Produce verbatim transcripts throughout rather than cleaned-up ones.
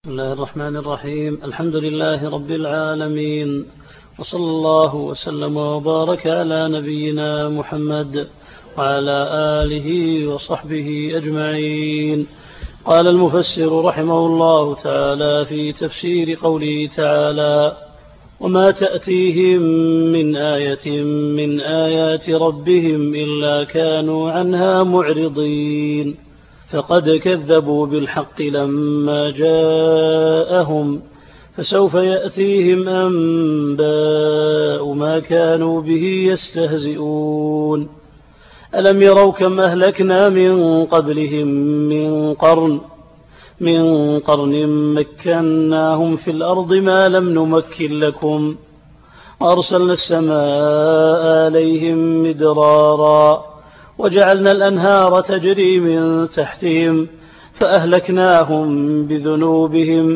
بسم الله الرحمن الرحيم. الحمد لله رب العالمين، وصلى الله وسلم وبارك على نبينا محمد وعلى آله وصحبه أجمعين. قال المفسر رحمه الله تعالى في تفسير قوله تعالى: وما تأتيهم من آية من آيات ربهم إلا كانوا عنها معرضين، فقد كذبوا بالحق لما جاءهم، فسوف يأتيهم أنباء ما كانوا به يستهزئون. ألم يروا كم أهلكنا من قبلهم من قرن من قرن مكناهم في الأرض ما لم نمكن لكم، وأرسلنا السماء عليهم مدرارا، وجعلنا الأنهار تجري من تحتهم فأهلكناهم بذنوبهم،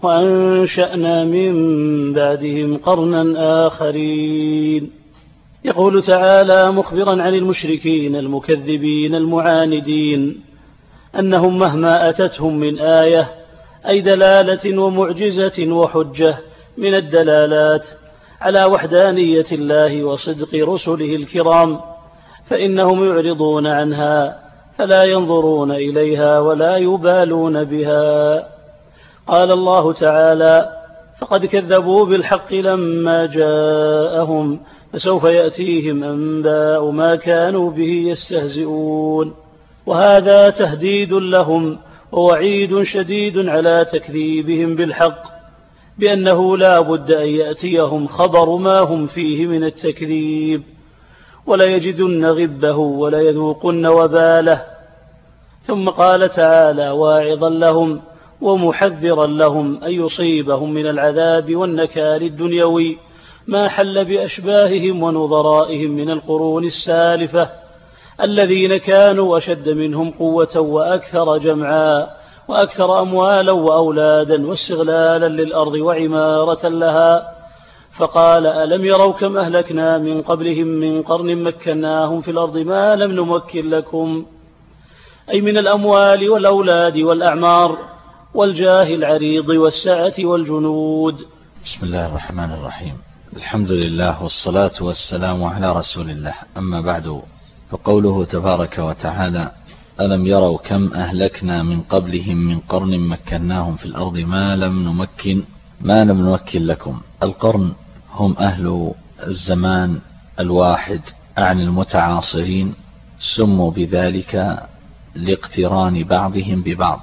وأنشأنا من بعدهم قرنا آخرين. يقول تعالى مخبرا عن المشركين المكذبين المعاندين أنهم مهما أتتهم من آية، أي دلالة ومعجزة وحجة من الدلالات على وحدانية الله وصدق رسله الكرام، فإنهم يعرضون عنها فلا ينظرون إليها ولا يبالون بها. قال الله تعالى: فقد كذبوا بالحق لما جاءهم، فسوف يأتيهم أنباء ما كانوا به يستهزئون. وهذا تهديد لهم ووعيد شديد على تكذيبهم بالحق، بأنه لا بد أن يأتيهم خبر ما هم فيه من التكذيب، ولا يجدن غبه ولا يذوقن وباله. ثم قال تعالى واعظا لهم ومحذرا لهم أن يصيبهم من العذاب والنكال الدنيوي ما حل بأشباههم ونظرائهم من القرون السالفة، الذين كانوا أشد منهم قوة وأكثر جمعا وأكثر أموالا وأولادا واستغلالا للأرض وعمارة لها. فقال: ألم يروا كم أهلكنا من قبلهم من قرن مكناهم في الأرض ما لم نمكن لكم، أي من الأموال والأولاد والأعمار والجاه العريض والسعة والجنود. بسم الله الرحمن الرحيم. الحمد لله والصلاة والسلام على رسول الله، أما بعد، فقوله تبارك وتعالى: ألم يروا كم أهلكنا من قبلهم من قرن مكناهم في الأرض ما لم نمكن ما لم نمكن لكم. القرن هم أهل الزمان الواحد عن المتعاصرين، سموا بذلك لاقتران بعضهم ببعض،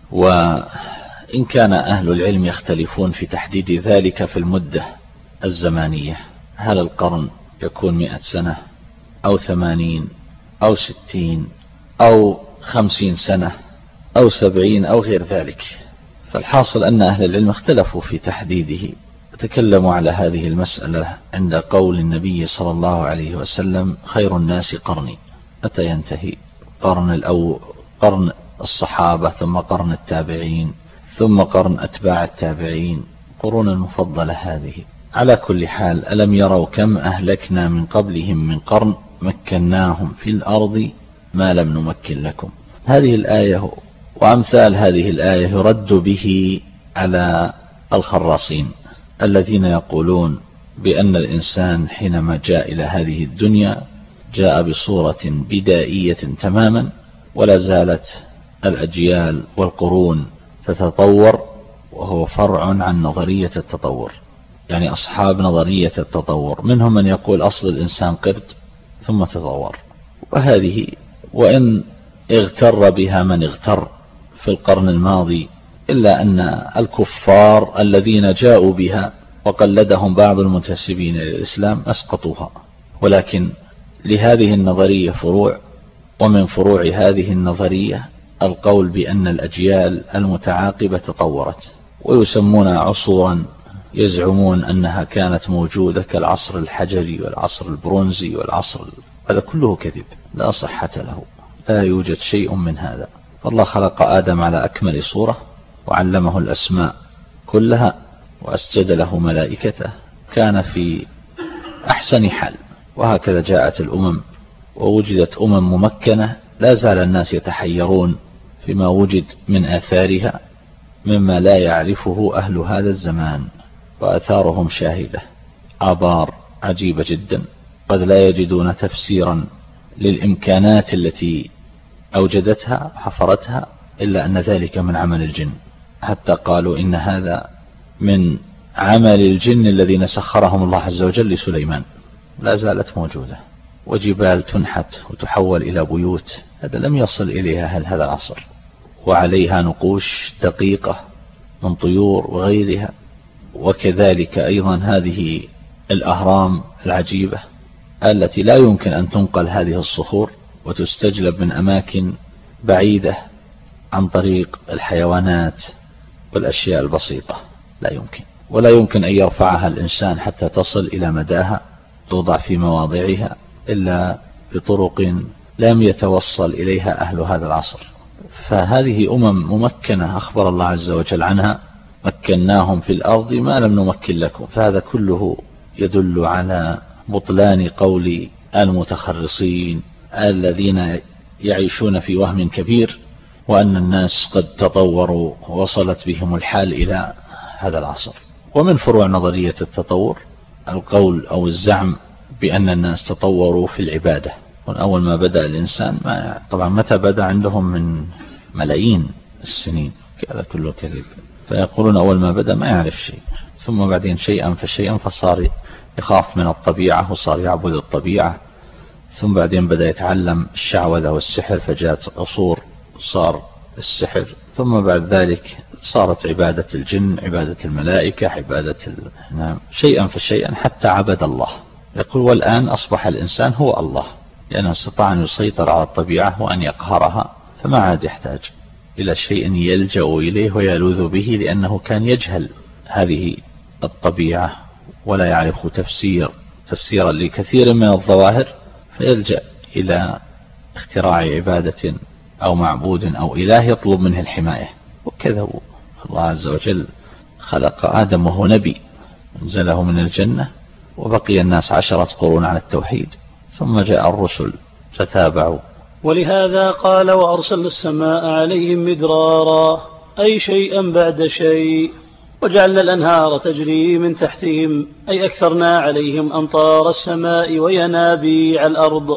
وإن كان أهل العلم يختلفون في تحديد ذلك في المدة الزمانية، هل القرن يكون مئة سنة أو ثمانين أو ستين أو خمسين سنة أو سبعين أو غير ذلك. فالحاصل أن أهل العلم اختلفوا في تحديده، تكلموا على هذه المسألة عند قول النبي صلى الله عليه وسلم: خير الناس قرني. متى ينتهي؟ قرن الأو قرن الصحابة، ثم قرن التابعين، ثم قرن أتباع التابعين، قرون المفضلة هذه. على كل حال، ألم يروا كم أهلكنا من قبلهم من قرن مكناهم في الأرض ما لم نمكن لكم. هذه الآية وأمثال هذه الآية يرد به على الخراصين الذين يقولون بأن الإنسان حينما جاء إلى هذه الدنيا جاء بصورة بدائية تماما، ولا زالت الأجيال والقرون تتطور، وهو فرع عن نظرية التطور، يعني أصحاب نظرية التطور منهم من يقول أصل الإنسان قرد ثم تطور. وهذه وإن اغتر بها من اغتر في القرن الماضي، إلا أن الكفار الذين جاءوا بها وقلدهم بعض المنتسبين للإسلام أسقطوها. ولكن لهذه النظرية فروع، ومن فروع هذه النظرية القول بأن الأجيال المتعاقبة تطورت، ويسمون عصورا يزعمون أنها كانت موجودة كالعصر الحجري والعصر البرونزي والعصر، هذا كله كذب لا صحة له، لا يوجد شيء من هذا. فالله خلق آدم على أكمل صورة، وعلمه الأسماء كلها، وأسجد له ملائكته، كان في أحسن حال. وهكذا جاءت الأمم ووجدت أمم ممكنة، لا زال الناس يتحيرون فيما وجد من آثارها، مما لا يعرفه أهل هذا الزمان، وأثارهم شاهدة، آبار عجيبة جدا قد لا يجدون تفسيرا للإمكانات التي أوجدتها حفرتها إلا أن ذلك من عمل الجن، حتى قالوا إن هذا من عمل الجن الذين سخرهم الله عز وجل لسليمان. لا زالت موجودة، وجبال تنحت وتحول إلى بيوت، هذا لم يصل إليها أهل هذا العصر، وعليها نقوش دقيقة من طيور وغيرها. وكذلك أيضا هذه الأهرام العجيبة التي لا يمكن أن تنقل هذه الصخور وتستجلب من أماكن بعيدة عن طريق الحيوانات والأشياء البسيطة، لا يمكن، ولا يمكن أن يرفعها الإنسان حتى تصل إلى مداها، توضع في مواضعها إلا بطرق لم يتوصل إليها أهل هذا العصر. فهذه أمم ممكنة أخبر الله عز وجل عنها: مكناهم في الأرض ما لم نمكن لكم. فهذا كله يدل على بطلان قول المتخرصين الذين يعيشون في وهم كبير، وأن الناس قد تطوروا ووصلت بهم الحال إلى هذا العصر. ومن فروع نظرية التطور القول أو الزعم بأن الناس تطوروا في العبادة. أول ما بدأ الإنسان، ما طبعا متى بدأ عندهم من ملايين السنين، هذا كله كذب. فيقولون أول ما بدأ ما يعرف شيء، ثم بعدين شيئا فشيئا فصار يخاف من الطبيعة وصار يعبد الطبيعة، ثم بعدين بدأ يتعلم الشعوذة والسحر، فجاءت عصور صار السحر، ثم بعد ذلك صارت عبادة الجن، عبادة الملائكة، عبادة ال... نعم. شيئا فشيئا حتى عبد الله. يقول والآن أصبح الإنسان هو الله، لأنه استطاع أن يسيطر على الطبيعة وأن يقهرها، فما عاد يحتاج إلى شيء يلجأ إليه ويلوذ به، لأنه كان يجهل هذه الطبيعة ولا يعرف تفسير تفسيرا لكثير من الظواهر، فيلجأ إلى اختراع عبادة أو معبود أو إله يطلب منه الحماية. وكذا الله عز وجل خلق آدم وهو نبي، انزله من الجنة، وبقي الناس عشرة قرون على التوحيد، ثم جاء الرسل فتابعوا. ولهذا قال: وأرسلنا السماء عليهم مدرارا، أي شيئا بعد شيء، وجعلنا الأنهار تجري من تحتهم، أي أكثرنا عليهم أمطار السماء وينابيع الأرض،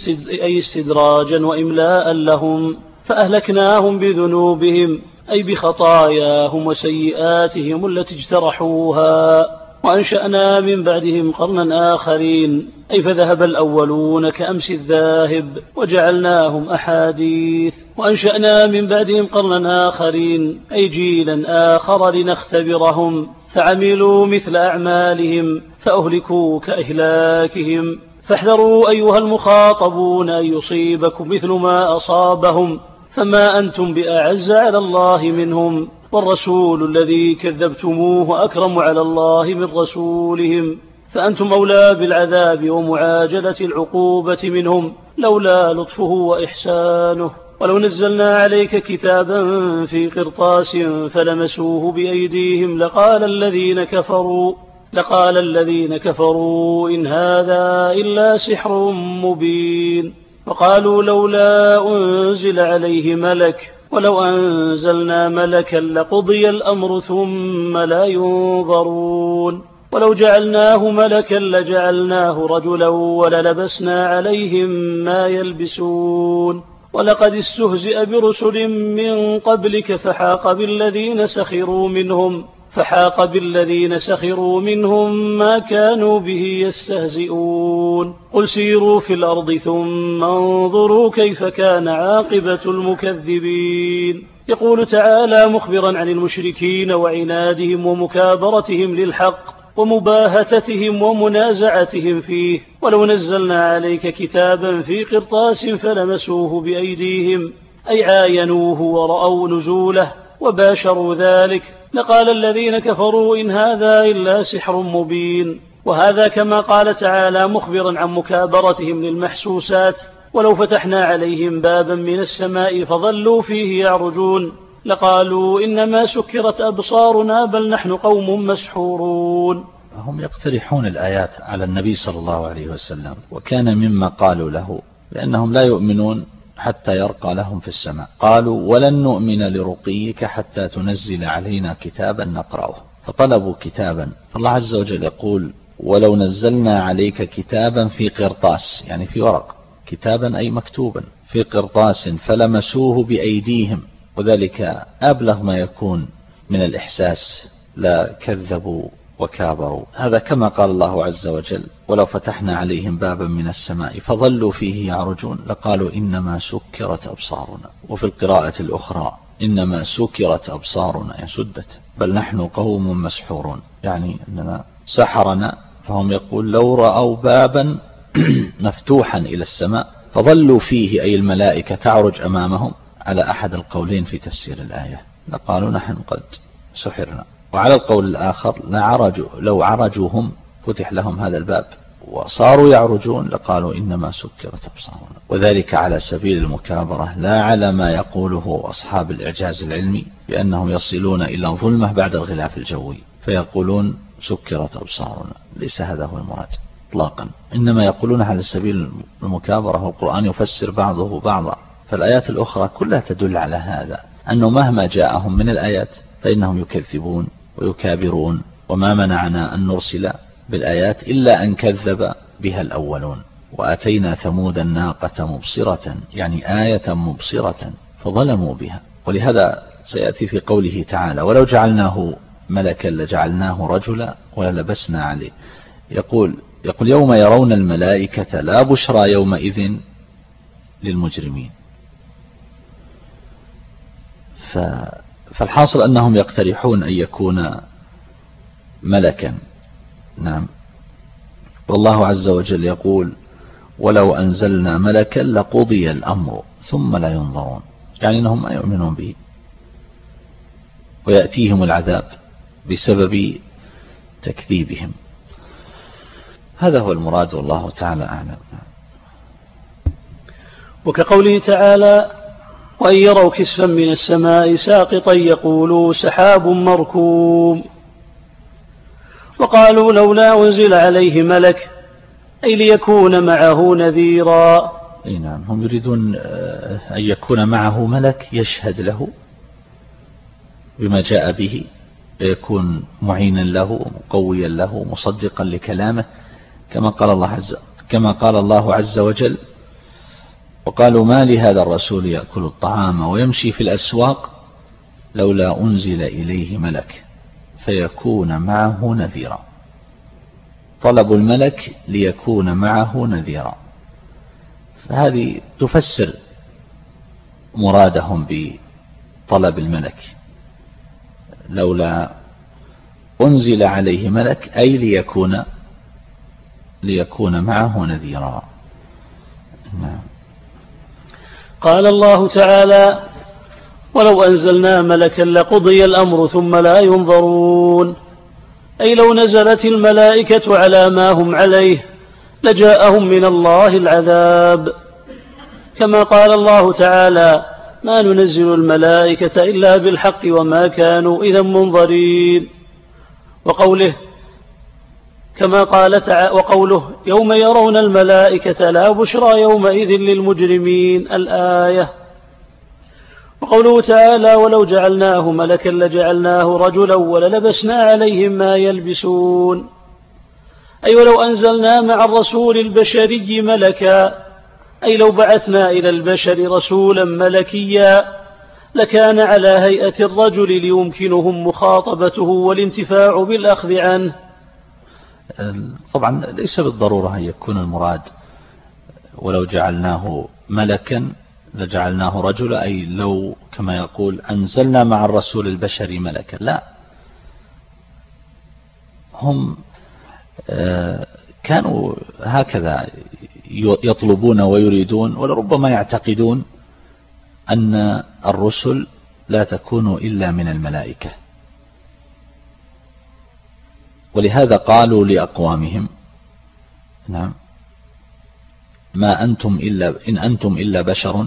أي استدراجا وإملاء لهم، فأهلكناهم بذنوبهم، أي بخطاياهم وسيئاتهم التي اجترحوها، وأنشأنا من بعدهم قرنا آخرين، أي فذهب الأولون كأمس الذاهب وجعلناهم أحاديث، وأنشأنا من بعدهم قرنا آخرين، أي جيلا آخر لنختبرهم، فعملوا مثل أعمالهم فأهلكوا كإهلاكهم. فاحذروا أيها المخاطبون أن يصيبكم مثل ما أصابهم، فما أنتم بأعز على الله منهم، والرسول الذي كذبتموه أكرم على الله من رسولهم، فأنتم أولى بالعذاب ومعاجلة العقوبة منهم، لولا لطفه وإحسانه. ولو نزلنا عليك كتابا في قرطاس فلمسوه بأيديهم لقال الذين كفروا لقال الذين كفروا إن هذا إلا سحر مبين، وقالوا لولا أنزل عليه ملك، ولو أنزلنا ملكا لقضي الأمر ثم لا ينظرون، ولو جعلناه ملكا لجعلناه رجلا وللبسنا عليهم ما يلبسون. ولقد استهزئ برسل من قبلك فحاق بالذين سخروا منهم فحاق بالذين سخروا منهم ما كانوا به يستهزئون. قل سيروا في الأرض ثم انظروا كيف كان عاقبة المكذبين. يقول تعالى مخبرا عن المشركين وعنادهم ومكابرتهم للحق ومباهتتهم ومنازعتهم فيه: ولو نزلنا عليك كتابا في قرطاس فلمسوه بأيديهم، أي عاينوه ورأوا نزوله وباشروا ذلك، لقال الذين كفروا إن هذا إلا سحر مبين. وهذا كما قال تعالى مخبرا عن مكابرتهم للمحسوسات: ولو فتحنا عليهم بابا من السماء فظلوا فيه يعرجون لقالوا إنما سكرت أبصارنا بل نحن قوم مسحورون. هم يقترحون الآيات على النبي صلى الله عليه وسلم، وكان مما قالوا له لأنهم لا يؤمنون حتى يرقى لهم في السماء. قالوا ولن نؤمن لرقيك حتى تنزل علينا كتابا نقرأه، فطلبوا كتابا. فالله عز وجل يقول ولو نزلنا عليك كتابا في قرطاس، يعني في ورق، كتابا أي مكتوبا في قرطاس فلمسوه بأيديهم، وذلك أبلغ ما يكون من الإحساس، لا كذبوا وكابروا. هذا كما قال الله عز وجل ولو فتحنا عليهم بابا من السماء فظلوا فيه يعرجون لقالوا إنما سكرت أبصارنا. وفي القراءة الأخرى إنما سكرت أبصارنا، يعني سدت، بل نحن قوم مسحورون، يعني أننا سحرنا. فهم يقول لو رأوا بابا مفتوحا إلى السماء فظلوا فيه، أي الملائكة تعرج أمامهم، على أحد القولين في تفسير الآية، لقالوا نحن قد سحرنا. وعلى القول الآخر لا عرجوا، لو عرجوا هم فتح لهم هذا الباب وصاروا يعرجون لقالوا إنما سكرت أبصارنا، وذلك على سبيل المكابرة، لا على ما يقوله أصحاب الإعجاز العلمي بأنهم يصلون إلى ظلمة بعد الغلاف الجوي فيقولون سكرت أبصارنا. ليس هذا هو المراد اطلاقا، إنما يقولون على سبيل المكابرة، والقرآن يفسر بعضه بعضا. فالآيات الأخرى كلها تدل على هذا، أنه مهما جاءهم من الآيات فإنهم يكذبون ويكابرون. وما منعنا أن نرسل بالآيات إلا أن كذب بها الأولون. وأتينا ثمود الناقة مبصرة، يعني آية مبصرة فظلموا بها. ولهذا سيأتي في قوله تعالى ولو جعلناه ملكا لجعلناه رجلا وللبسنا عليه. يقول يقول يوم يرون الملائكة لا بشرى يومئذ للمجرمين. فالحاصل أنهم يقترحون أن يكون ملكا. نعم. والله عز وجل يقول ولو أنزلنا ملكا لقضي الأمر ثم لا ينظرون، يعني أنهم ما يؤمنون به ويأتيهم العذاب بسبب تكذيبهم. هذا هو المراد والله تعالى أعلم. وكقوله تعالى وأن يروا كسفا من السماء ساقطا يقولوا سحاب مركوم، وقالوا لولا أنزل عليه ملك أي ليكون معه نذيرا. أي نعم، هم يريدون أن يكون معه ملك يشهد له بما جاء به، يكون معينا له مقويا له مصدقا لكلامه، كما قال الله عز كما قال الله عز وجل وقالوا ما لهذا الرسول يأكل الطعام ويمشي في الأسواق لولا أنزل إليه ملك فيكون معه نذيرا. طلب الملك ليكون معه نذيرا، فهذه تفسر مرادهم بطلب الملك. لولا أنزل عليه ملك أي ليكون ليكون معه نذيرا. نعم. قال الله تعالى ولو أنزلنا ملكا لقضي الأمر ثم لا ينظرون، أي لو نزلت الملائكة على ما هم عليه لجاءهم من الله العذاب، كما قال الله تعالى ما ننزل الملائكة إلا بالحق وما كانوا إذا منظرين. وقوله كما قال تعالى وقوله يوم يرون الملائكة لا بشرى يومئذ للمجرمين الآية. وقوله تعالى ولو جعلناه ملكا لجعلناه رجلا وللبسنا عليهم ما يلبسون، أي ولو أنزلنا مع الرسول البشري ملكا، أي لو بعثنا إلى البشر رسولا ملكيا لكان على هيئة الرجل ليمكنهم مخاطبته والانتفاع بالأخذ عنه. طبعا ليس بالضرورة أن يكون المراد ولو جعلناه ملكا لجعلناه رجلا، أي لو كما يقول أنزلنا مع الرسول البشري ملكا، لا، هم كانوا هكذا يطلبون ويريدون، ولربما يعتقدون أن الرسل لا تكون إلا من الملائكة، ولهذا قالوا لأقوامهم نعم ما أنتم إلا إن أنتم إلا بشر.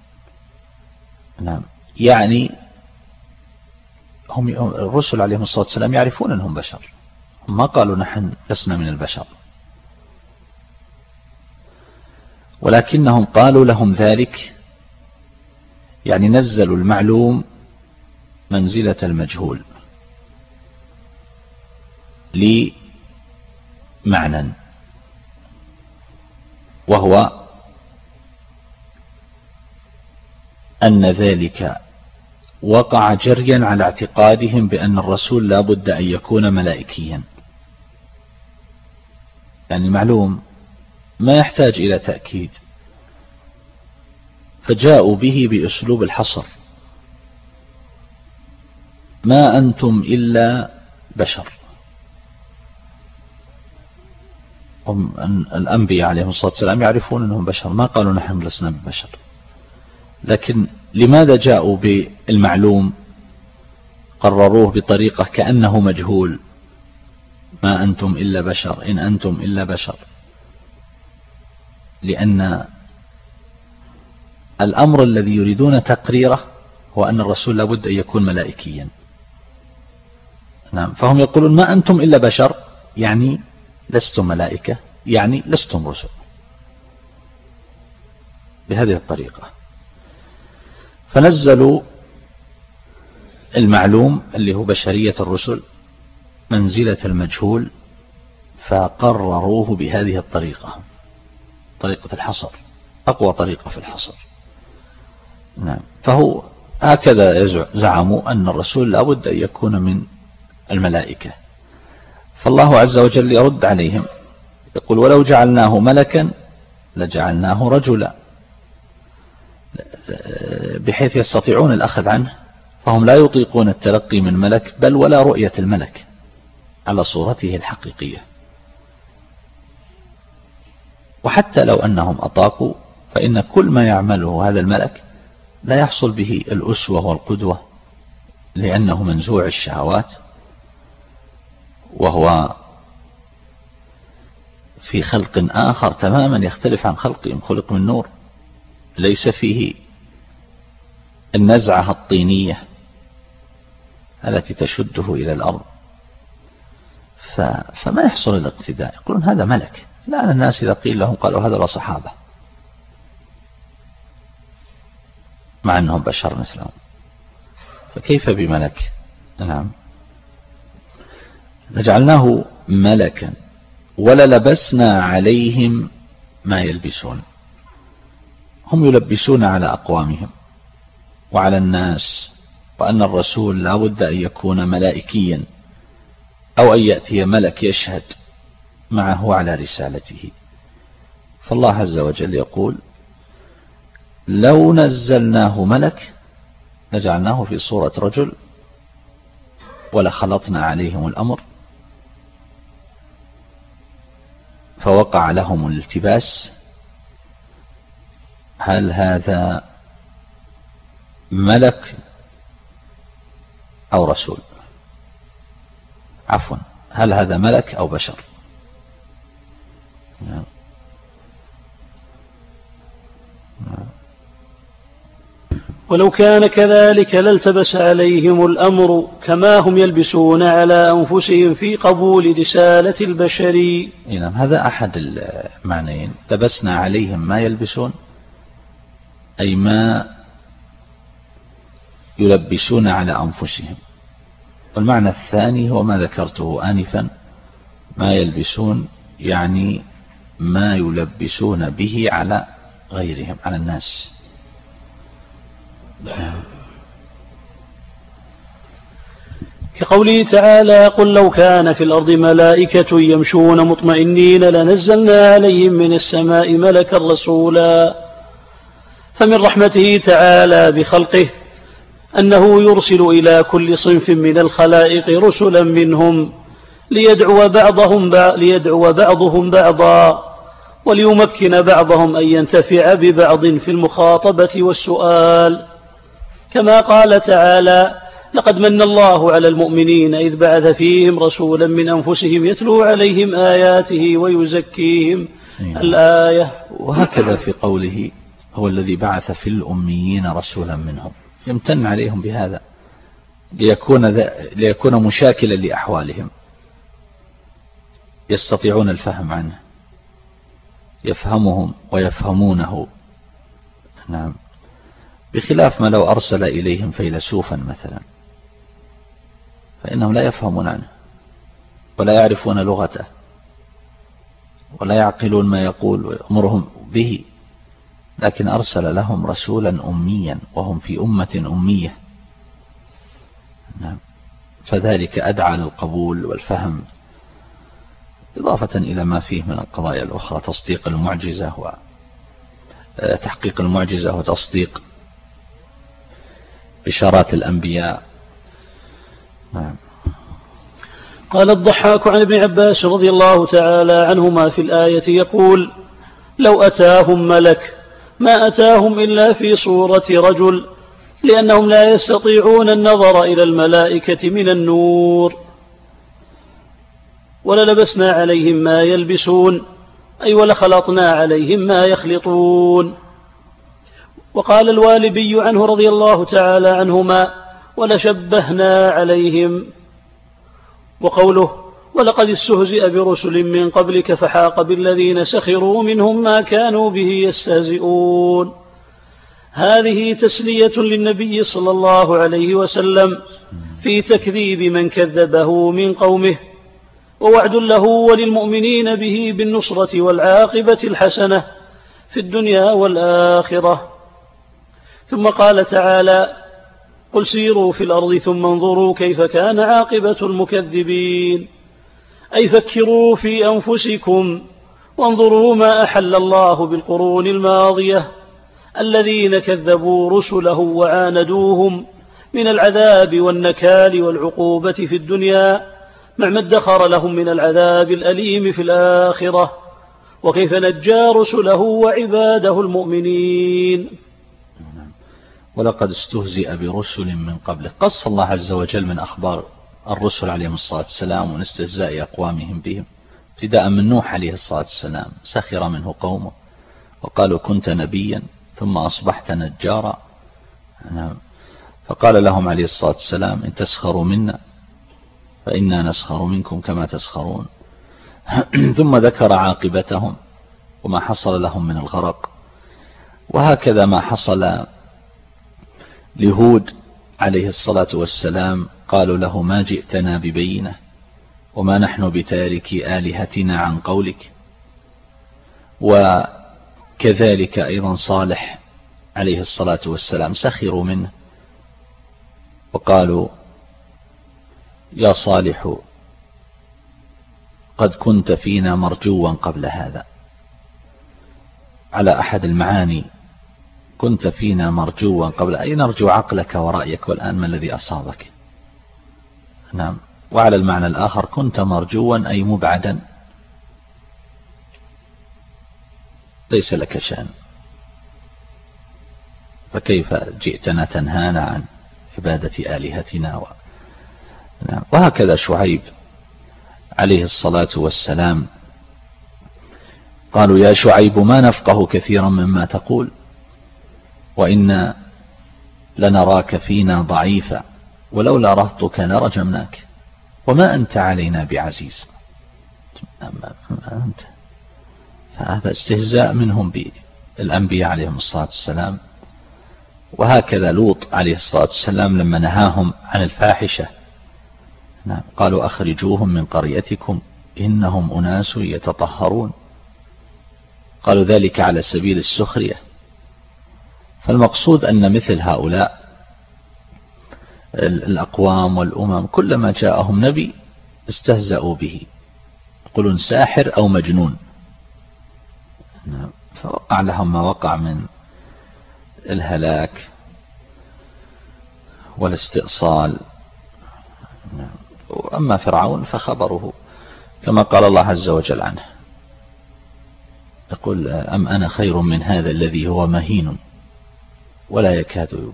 نعم، يعني هم الرسل عليهم الصلاة والسلام يعرفون أنهم بشر، هم ما قالوا نحن لسنا من البشر، ولكنهم قالوا لهم ذلك يعني نزلوا المعلوم منزلة المجهول لمعنى، وهو أن ذلك وقع جريا على اعتقادهم بأن الرسول لا بد أن يكون ملائكيا، يعني معلوم ما يحتاج إلى تأكيد، فجاءوا به بأسلوب الحصر: ما أنتم إلا بشر. هم الأنبياء عليهم الصلاة والسلام يعرفون أنهم بشر، ما قالوا نحن لسنا ببشر، لكن لماذا جاءوا بالمعلوم قرروه بطريقة كأنه مجهول؟ ما أنتم إلا بشر، إن أنتم إلا بشر، لأن الأمر الذي يريدون تقريره هو أن الرسول لابد أن يكون ملائكيا. نعم، فهم يقولون ما أنتم إلا بشر، يعني لستم ملائكة، يعني لستم رسل، بهذه الطريقة. فنزلوا المعلوم اللي هو بشرية الرسل منزلة المجهول، فقرروه بهذه الطريقة، طريقة الحصر، أقوى طريقة في الحصر. نعم، فهو هكذا زعموا أن الرسول لابد أن يكون من الملائكة. فالله عز وجل يرد عليهم يقول: ولو جعلناه ملكا لجعلناه رجلا، بحيث يستطيعون الأخذ عنه، فهم لا يطيقون التلقي من ملك، بل ولا رؤية الملك على صورته الحقيقية. وحتى لو أنهم أطاقوا، فإن كل ما يعمله هذا الملك لا يحصل به الأسوة والقدوة، لأنه منزوع الشهوات، وهو في خلق آخر تماما يختلف عن خلقهم، خلق من نور، ليس فيه النزعة الطينية التي تشده إلى الأرض، فما يحصل الاقتداء. يقولون هذا ملك. لا، الناس إذا قيل لهم قالوا هذا صحابة، مع أنهم بشر مثلهم، فكيف بملك؟ نعم، لجعلناه ملكا وللبسنا عليهم ما يلبسون. هم يلبسون على أقوامهم وعلى الناس وأن الرسول لا بد أن يكون ملائكيا، أو أن يأتي ملك يشهد معه على رسالته. فالله عز وجل يقول: لو نزلناه ملك لجعلناه في صورة رجل ولخلطنا عليهم الأمر فوقع لهم الالتباس، هل هذا ملك أو رسول؟ عفوا، هل هذا ملك أو بشر؟ نعم. نعم. ولو كان كذلك لالتبس عليهم الأمر كما هم يلبسون على أنفسهم في قبول رسالة البشر. نعم، هذا أحد المعنيين. لبسنا عليهم ما يلبسون، أي ما يلبسون على أنفسهم. والمعنى الثاني هو ما ذكرته آنفا: ما يلبسون، يعني ما يلبسون به على غيرهم، على الناس. كقوله تعالى: قل لو كان في الأرض ملائكة يمشون مطمئنين لنزلنا عليهم من السماء ملكا رسولا. فمن رحمته تعالى بخلقه أنه يرسل إلى كل صنف من الخلائق رسلا منهم ليدعو بعضهم ليدعو بعضهم بعضا، وليمكن بعضهم أن ينتفع ببعض في المخاطبة والسؤال، كما قال تعالى: لقد من الله على المؤمنين إذ بعث فيهم رسولا من أنفسهم يتلو عليهم آياته ويزكيهم. الآية. وهكذا في قوله: هو الذي بعث في الأميين رسولا منهم، يمتن عليهم بهذا ليكون, ليكون مشاكلا لأحوالهم، يستطيعون الفهم عنه، يفهمهم ويفهمونه. نعم. بخلاف ما لو أرسل إليهم فيلسوفا مثلا، فإنهم لا يفهمون عنه ولا يعرفون لغته ولا يعقلون ما يقول ويأمرهم به، لكن أرسل لهم رسولا أميا وهم في أمة أمية. نعم. فذلك أدعى للقبول والفهم، إضافة إلى ما فيه من القضايا الأخرى، تصديق المعجزة وتحقيق المعجزة وتصديق بشارات الأنبياء. نعم. قال الضحاك عن ابن عباس رضي الله تعالى عنهما في الآية يقول: لو أتاهم ملك ما أتاهم إلا في صورة رجل، لأنهم لا يستطيعون النظر إلى الملائكة من النور، وللبسنا عليهم ما يلبسون، أي ولخلطنا عليهم ما يخلطون. وقال الوالبي عنه رضي الله تعالى عنهما: ولشبهنا عليهم. وقوله: ولقد استهزئ برسل من قبلك فحاق بالذين سخروا منهم ما كانوا به يستهزئون، هذه تسلية للنبي صلى الله عليه وسلم في تكذيب من كذبه من قومه، ووعد له وللمؤمنين به بالنصرة والعاقبة الحسنة في الدنيا والآخرة. ثم قال تعالى: قل سيروا في الأرض ثم انظروا كيف كان عاقبة المكذبين، أي فكروا في أنفسكم وانظروا ما أحل الله بالقرون الماضية الذين كذبوا رسله وعاندوهم من العذاب والنكال والعقوبة في الدنيا مع ما ادخر لهم من العذاب الأليم في الآخرة، وكيف نجى رسله وعباده المؤمنين. ولقد استهزئ برسل من قبله، قص الله عز وجل من أخبار الرسل عليهم الصلاة والسلام واستهزاء أقوامهم بهم، ابتداء من نوح عليه الصلاة والسلام سخر منه قومه وقالوا كنت نبيا ثم أصبحت نجارا. فقال لهم عليه الصلاة والسلام: إن تسخروا منا فإنا نسخر منكم كما تسخرون. ثم ذكر عاقبتهم وما حصل لهم من الغرق. وهكذا ما حصل لهود عليه الصلاة والسلام، قالوا له: ما جئتنا ببينة وما نحن بتاركي آلهتنا عن قولك. وكذلك أيضا صالح عليه الصلاة والسلام سخروا منه وقالوا: يا صالح قد كنت فينا مرجوا قبل هذا، على أحد المعاني كنت فينا مرجوا قبل، أي نرجو عقلك ورأيك، والآن ما الذي أصابك. نعم. وعلى المعنى الآخر كنت مرجوا أي مبعدا، ليس لك شأن، فكيف جئتنا تنهانا عن عبادة آلهتنا و... نعم. وهكذا شعيب عليه الصلاة والسلام، قالوا: يا شعيب ما نفقه كثيرا مما تقول وإنا لنراك فينا ضعيفا ولولا رهطك لرجمناك وما أنت علينا بعزيز. أما أنت، فهذا استهزاء منهم بالأنبياء عليهم الصلاة والسلام. وهكذا لوط عليه الصلاة والسلام لما نهاهم عن الفاحشة، نعم، قالوا: أخرجوهم من قريتكم إنهم أناس يتطهرون. قالوا ذلك على سبيل السخرية. فالمقصود أن مثل هؤلاء الأقوام والأمم كلما جاءهم نبي استهزأوا به، يقولون ساحر أو مجنون، فوقع لهم ما وقع من الهلاك والاستئصال. وأما فرعون فخبره كما قال الله عز وجل عنه، يقول: أم أنا خير من هذا الذي هو مهين ولا يكاد يبين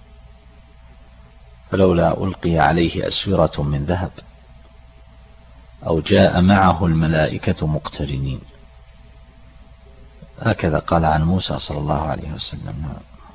فلولا ألقي عليه أسورة من ذهب أو جاء معه الملائكة مقترنين. هكذا قال عن موسى صلى الله عليه وسلم.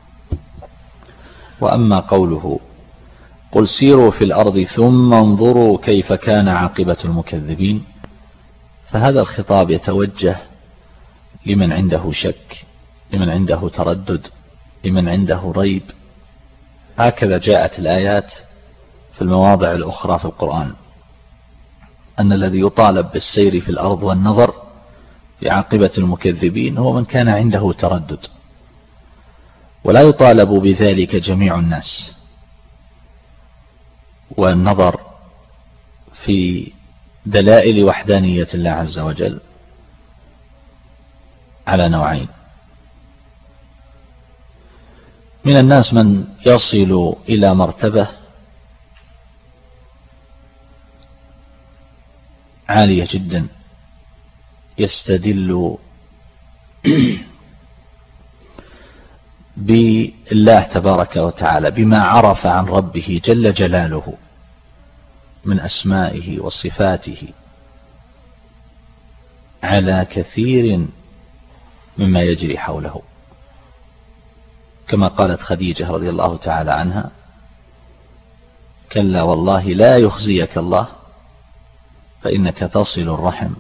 وأما قوله: قل سيروا في الأرض ثم انظروا كيف كان عاقبة المكذبين، فهذا الخطاب يتوجه لمن عنده شك، لمن عنده تردد لمن عنده ريب. هكذا جاءت الآيات في المواضع الأخرى في القرآن، أن الذي يطالب بالسير في الأرض والنظر في عاقبة المكذبين هو من كان عنده تردد، ولا يطالب بذلك جميع الناس. والنظر في دلائل وحدانية الله عز وجل على نوعين: من الناس من يصل إلى مرتبة عالية جدا يستدل بالله تبارك وتعالى بما عرف عن ربه جل جلاله من أسمائه وصفاته على كثير مما يجري حوله، كما قالت خديجة رضي الله تعالى عنها: كلا والله لا يخزيك الله فإنك تصل الرحم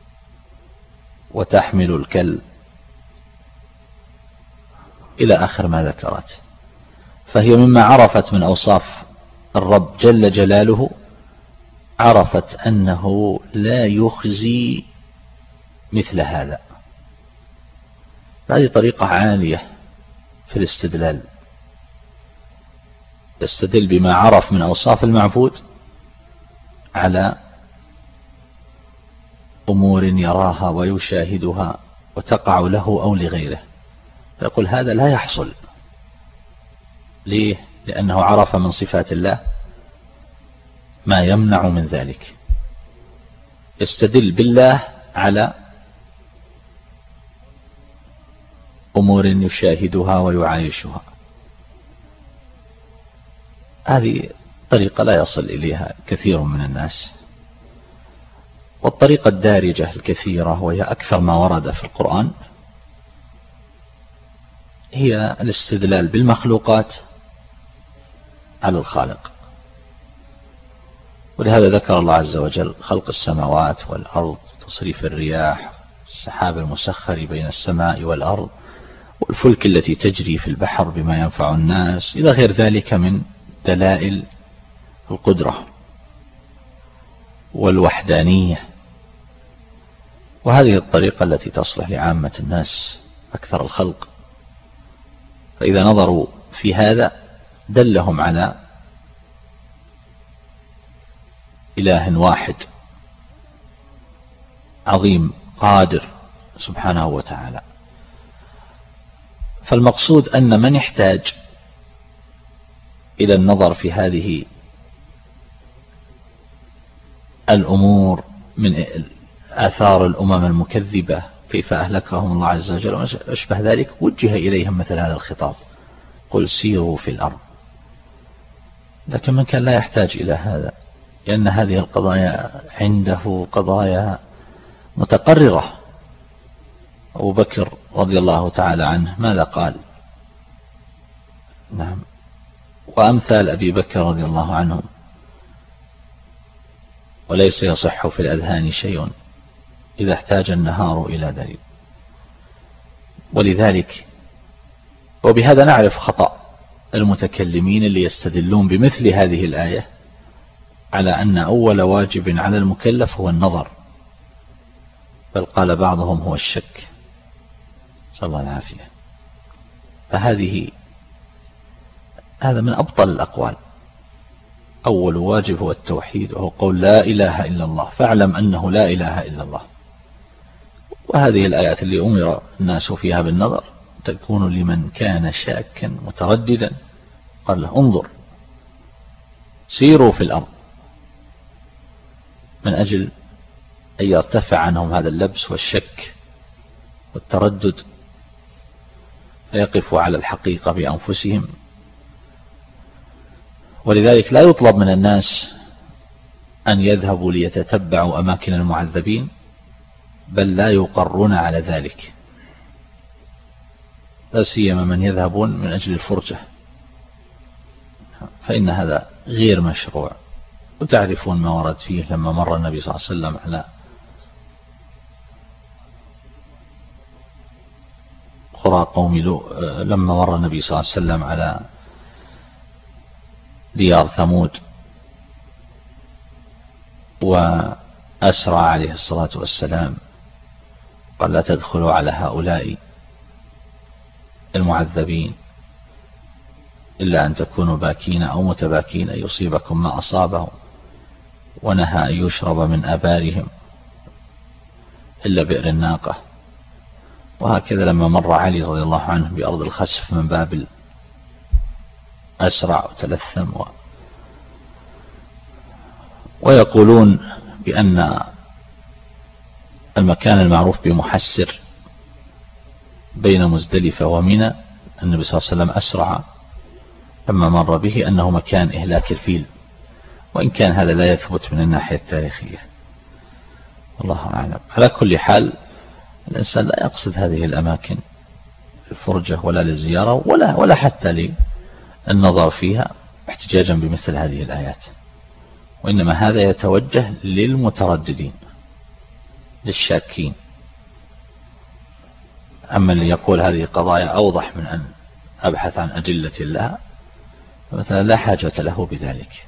وتحمل الكل، إلى آخر ما ذكرت. فهي مما عرفت من أوصاف الرب جل جلاله عرفت أنه لا يخزي مثل هذا. هذه طريقة عالية في الاستدلال، يستدل بما عرف من أوصاف المعبود على أمور يراها ويشاهدها وتقع له أو لغيره، فيقول هذا لا يحصل. ليه؟ لأنه عرف من صفات الله ما يمنع من ذلك. يستدل بالله على أمور يشاهدها ويعايشها. هذه طريقة لا يصل إليها كثير من الناس. والطريقة الدارجة الكثيرة وهي أكثر ما ورد في القرآن هي الاستدلال بالمخلوقات على الخالق. ولهذا ذكر الله عز وجل خلق السماوات والأرض، تصريف الرياح، السحاب المسخر بين السماء والأرض، والفلك التي تجري في البحر بما ينفع الناس، إلى غير ذلك من دلائل القدرة والوحدانية. وهذه الطريقة التي تصلح لعامة الناس أكثر الخلق، فإذا نظروا في هذا دلهم على إله واحد عظيم قادر سبحانه وتعالى. فالمقصود أن من يحتاج إلى النظر في هذه الأمور من آثار الأمم المكذبة كيف أهلكهم الله عز وجل وأشبه ذلك، وجه إليهم مثل هذا الخطاب: قل سيروا في الأرض. لكن من كان لا يحتاج إلى هذا، لأن هذه القضايا عنده قضايا متقررة. أبو بكر رضي الله تعالى عنه ماذا قال؟ نعم، وأمثال أبي بكر رضي الله عنه: وليس يصح في الأذهان شيء إذا احتاج النهار إلى دليل. ولذلك وبهذا نعرف خطأ المتكلمين اللي يستدلون بمثل هذه الآية على أن أول واجب على المكلف هو النظر، بل قال بعضهم هو الشك، صلى الله العافية. فهذه هذا من أبطل الأقوال. أول واجب هو التوحيد، وهو قول لا إله إلا الله، فاعلم أنه لا إله إلا الله. وهذه الآيات اللي أمر الناس فيها بالنظر تكون لمن كان شاكا مترددا، قال له انظر سيروا في الأرض، من أجل أن يرتفع عنهم هذا اللبس والشك والتردد، فيقفوا على الحقيقة بأنفسهم. ولذلك لا يطلب من الناس أن يذهبوا ليتتبعوا أماكن المعذبين، بل لا يقرون على ذلك، لا سيما من يذهبون من أجل الفرجة، فإن هذا غير مشروع. وتعرفون ما ورد فيه لما مر النبي صلى الله عليه وسلم على قوم لوط لما مر النبي صلى الله عليه وسلم على ديار ثمود وأسرع عليه الصلاة والسلام قال لا تدخلوا على هؤلاء المعذبين إلا أن تكونوا باكين أو متباكين أن يصيبكم ما أصابهم، ونهى أن يشرب من أبارهم إلا بئر الناقة. وهكذا لما مر علي رضي الله عنه بأرض الخسف من بابل أسرع وتلثم و... ويقولون بأن المكان المعروف بمحسر بين مزدلفة ومنى النبي صلى الله عليه وسلم أسرع لما مر به أنه مكان إهلاك الفيل، وإن كان هذا لا يثبت من الناحية التاريخية، الله أعلم. على كل حال الإنسان لا يقصد هذه الأماكن الفرجة ولا للزيارة ولا, ولا حتى للنظر فيها احتجاجا بمثل هذه الآيات، وإنما هذا يتوجه للمترددين للشاكين. أما اللي يقول هذه قضايا أوضح من أن أبحث عن أدلة لها فمثلا لا حاجة له بذلك.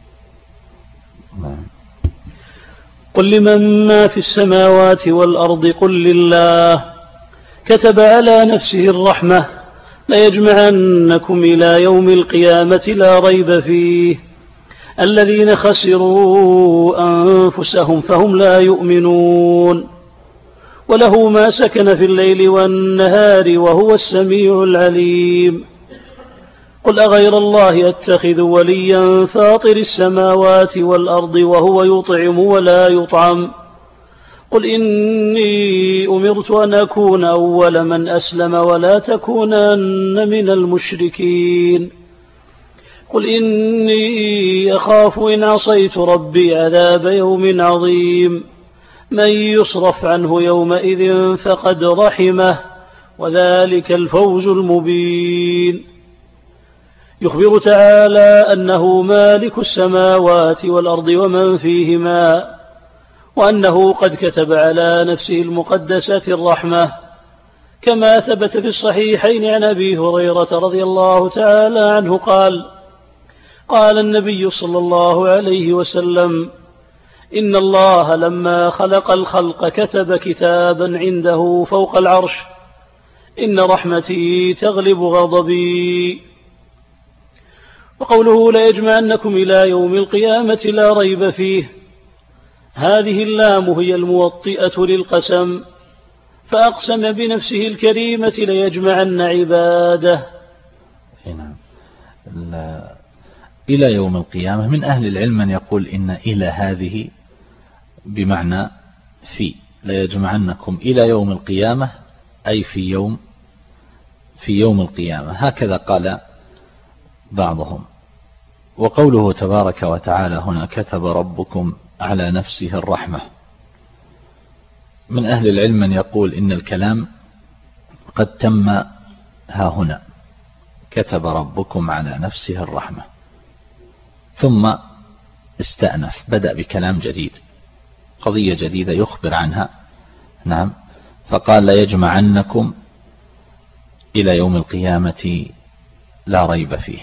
قل لمن ما في السماوات والأرض قل لله كتب على نفسه الرحمة ليجمعنكم إلى يوم القيامة لا ريب فيه الذين خسروا أنفسهم فهم لا يؤمنون وله ما سكن في الليل والنهار وهو السميع العليم. قل أغير الله أتخذ وليا فاطر السماوات والأرض وهو يطعم ولا يطعم قل إني أمرت أن أكون أول من أسلم ولا تكونن من المشركين قل إني أخاف إن عصيت ربي عذاب يوم عظيم من يصرف عنه يومئذ فقد رحمه وذلك الفوز المبين. يخبر تعالى أنه مالك السماوات والأرض ومن فيهما، وأنه قد كتب على نفسه المقدسة الرحمة كما ثبت في الصحيحين عن أبي هريرة رضي الله تعالى عنه قال قال النبي صلى الله عليه وسلم إن الله لما خلق الخلق كتب كتابا عنده فوق العرش إن رحمتي تغلب غضبي. وقوله ليجمعنكم إلى يوم القيامة لا ريب فيه هذه اللام هي الموطئة للقسم فأقسم بنفسه الكريمة ليجمعن عباده. نعم. إلى يوم القيامة من أهل العلم من يقول إن إلى هذه بمعنى في ليجمعنكم إلى يوم القيامة أي في يوم في يوم القيامة، هكذا قال بعضهم. وقوله تبارك وتعالى هنا كتب ربكم على نفسه الرحمة، من أهل العلم من يقول إن الكلام قد تم ها هنا كتب ربكم على نفسه الرحمة ثم استأنف بدأ بكلام جديد قضية جديدة يخبر عنها. نعم. فقال ليجمعنكم إلى يوم القيامة لا ريب فيه.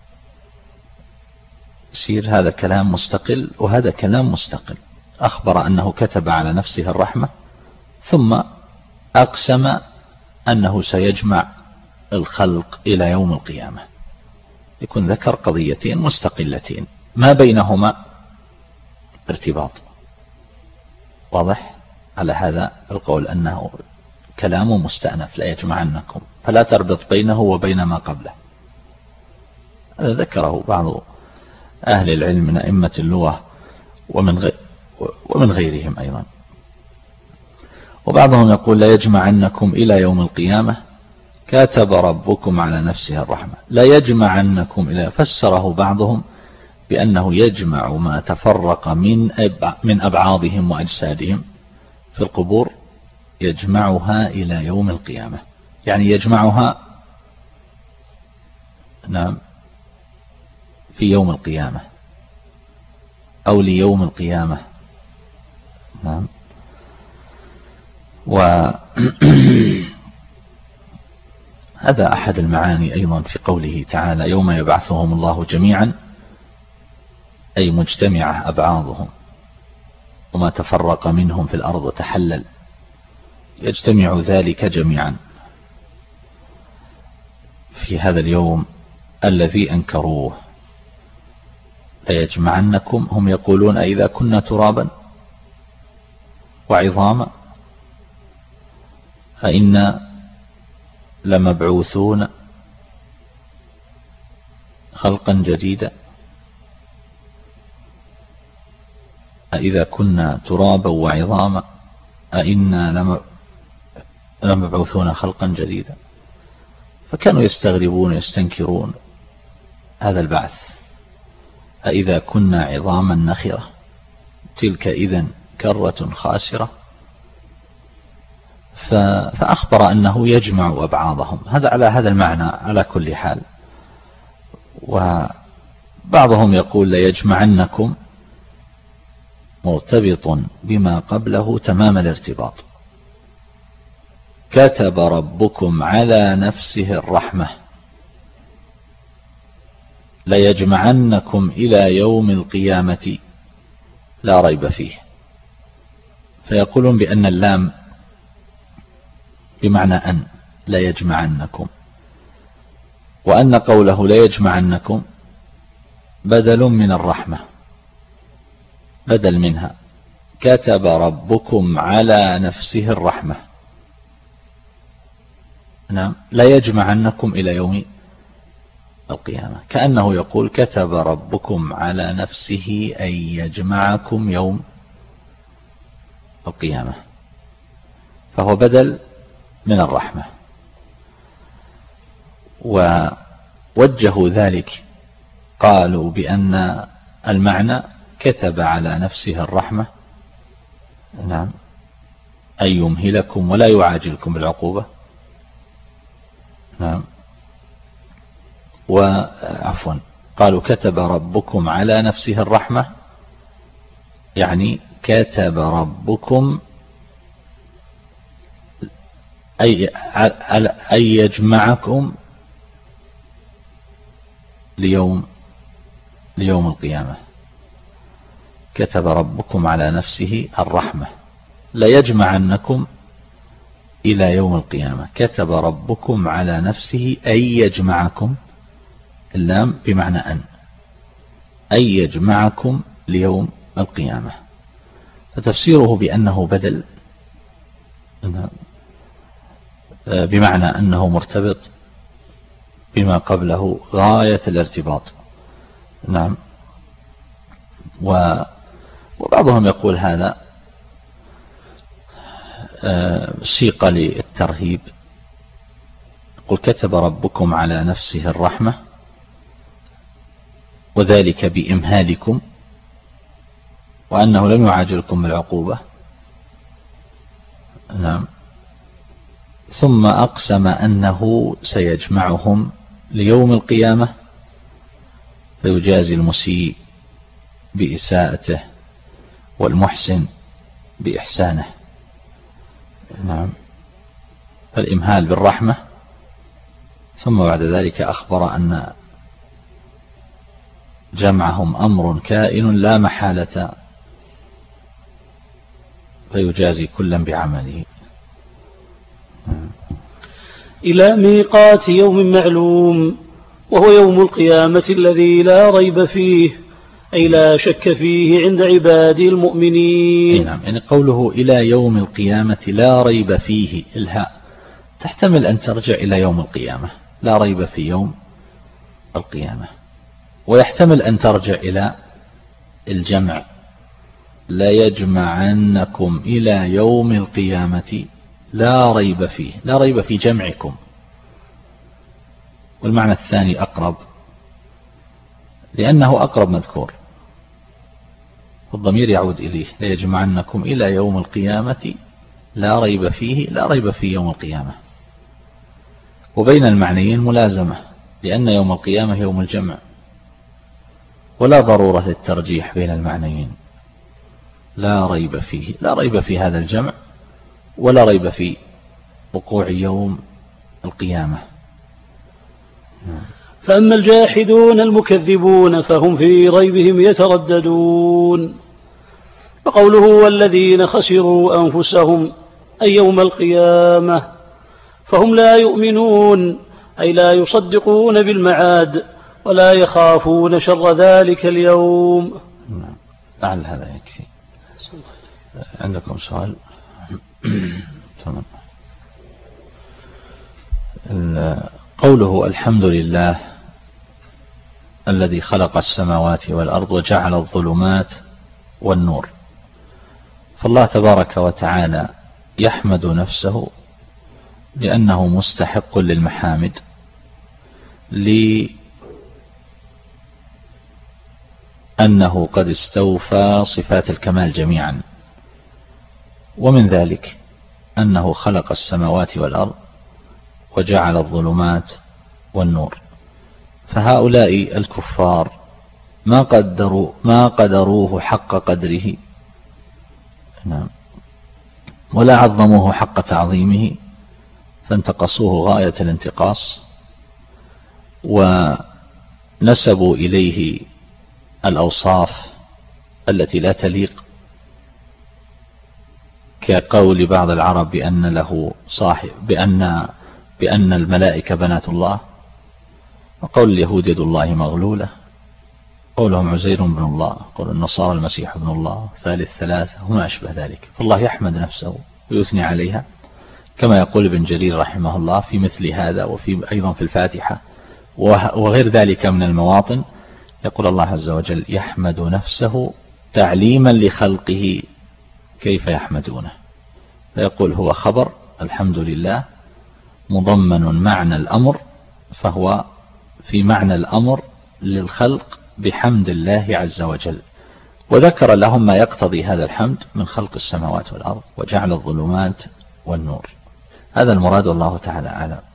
يصير هذا كلام مستقل وهذا كلام مستقل. أخبر أنه كتب على نفسه الرحمة ثم أقسم أنه سيجمع الخلق إلى يوم القيامة، يكون ذكر قضيتين مستقلتين ما بينهما ارتباط. واضح؟ على هذا القول أنه كلام مستأنف لا يجمعنكم، فلا تربط بينه وبين ما قبله. هذا ذكره بعض أهل العلم من أئمة اللغة ومن, غير ومن غيرهم أيضا. وبعضهم يقول لا يجمعنكم إلى يوم القيامة كتب ربكم على نفسه الرحمة، لا يجمعنكم إلى، فسره بعضهم بأنه يجمع ما تفرق من أب من أبعاضهم وأجسادهم في القبور يجمعها إلى يوم القيامة، يعني يجمعها نعم في يوم القيامة أو ليوم القيامة. نعم. و هذا أحد المعاني أيضا في قوله تعالى يوم يبعثهم الله جميعا، أي مجتمعة أبعاضهم، وما تفرق منهم في الأرض تحلل، يجتمع ذلك جميعا في هذا اليوم الذي أنكروه. ليجمعنكم، هم يقولون أئذا كنا ترابا وعظاما أئنا لمبعوثون خلقا جديدا، أئذا كنا ترابا وعظاما أئنا لمبعوثون خلقا جديدا. فكانوا يستغربون يستنكرون هذا البعث، أئذا كنا عظاما نخرة تلك إذن كرة خاسرة. فأخبر أنه يجمع أبعاضهم، هذا على هذا المعنى على كل حال. وبعضهم يقول ليجمعنكم مرتبط بما قبله تمام الارتباط، كتب ربكم على نفسه الرحمة ليجمعنكم إلى يوم القيامة لا ريب فيه. فيقولون بأن اللام بمعنى أن ليجمعنكم، وأن قوله ليجمعنكم بدل من الرحمة، بدل منها كتب ربكم على نفسه الرحمة. نعم، ليجمعنكم إلى يوم القيامة، كأنه يقول كتب ربكم على نفسه أن يجمعكم يوم القيامة، فهو بدل من الرحمة. ووجهوا ذلك، قالوا بأن المعنى كتب على نفسه الرحمة، نعم، أن يمهلكم ولا يعاجلكم بالعقوبة. نعم، وعفوا قالوا كتب ربكم على نفسه الرحمة، يعني كتب ربكم أي أن يجمعكم ليوم ليوم القيامة. كتب ربكم على نفسه الرحمة ليجمعنكم إلى يوم القيامة، كتب ربكم على نفسه أن يجمعكم، اللام بمعنى أن أن يجمعكم ليوم القيامة. فتفسيره بأنه بدل بمعنى أنه مرتبط بما قبله غاية الارتباط. نعم، وبعضهم يقول هذا سيق للترهيب، يقول كتب ربكم على نفسه الرحمة وذلك بإمهالكم، وأنه لم يعاجلكم بالعقوبة. نعم، ثم أقسم أنه سيجمعهم ليوم القيامة فيجازي المسيء بإساءته والمحسن بإحسانه. نعم، فالإمهال بالرحمة، ثم بعد ذلك أخبر أن جمعهم أمر كائن لا محالة، فيجازي كلا بعمله. إلى ميقات يوم معلوم، وهو يوم القيامة الذي لا ريب فيه، أي لا شك فيه عند عبادي المؤمنين. نعم، يعني قوله إلى يوم القيامة لا ريب فيه، الهاء تحتمل أن ترجع إلى يوم القيامة، لا ريب في يوم القيامة، ويحتمل أن ترجع إلى الجمع لا يجمعنكم إلى يوم القيامة لا ريب فيه، لا ريب في جمعكم. والمعنى الثاني أقرب لأنه أقرب مذكور، والضمير يعود إليه، لا يجمعنكم إلى يوم القيامة لا ريب فيه، لا ريب في يوم القيامة. وبين المعنيين ملازمة، لأن يوم القيامة يوم الجمع، ولا ضرورة للترجيح بين المعنيين. لا ريب فيه، لا ريب في هذا الجمع، ولا ريب في وقوع يوم القيامة. فأما الجاحدون المكذبون فهم في ريبهم يترددون. وقوله والذين خسروا أنفسهم أي يوم القيامة فهم لا يؤمنون أي لا يصدقون بالمعاد ولا يخافون شر ذلك اليوم. لعل هذا يكفي. عندكم سؤال؟ تمام. قوله الحمد لله الذي خلق السماوات والأرض وجعل الظلمات والنور، فالله تبارك وتعالى يحمد نفسه لأنه مستحق للمحامد، لأنه قد استوفى صفات الكمال جميعا، ومن ذلك أنه خلق السماوات والأرض وجعل الظلمات والنور. فهؤلاء الكفار ما قدروا ما قدروه حق قدره، نعم، ولا عظموه حق تعظيمه، فانتقصوه غاية الانتقاص ونسبوا إليه الأوصاف التي لا تليق، كقول بعض العرب بأن له صاحب بأن بأن الملائكة بنات الله، وقول اليهود يد الله مغلولة، قولهم عزير بن الله، قول النصارى المسيح ابن الله، ثالث ثلاثة وما أشبه ذلك. فالله يحمد نفسه ويثني عليها، كما يقول ابن جرير رحمه الله في مثل هذا، وفي أيضا في الفاتحة وغير ذلك من المواطن، يقول الله عز وجل يحمد نفسه تعليما لخلقه كيف يحمدونه، فيقول هو خبر الحمد لله مضمن معنى الأمر، فهو في معنى الأمر للخلق بحمد الله عز وجل، وذكر لهم ما يقتضي هذا الحمد من خلق السماوات والأرض وجعل الظلمات والنور. هذا المراد والله تعالى أعلم.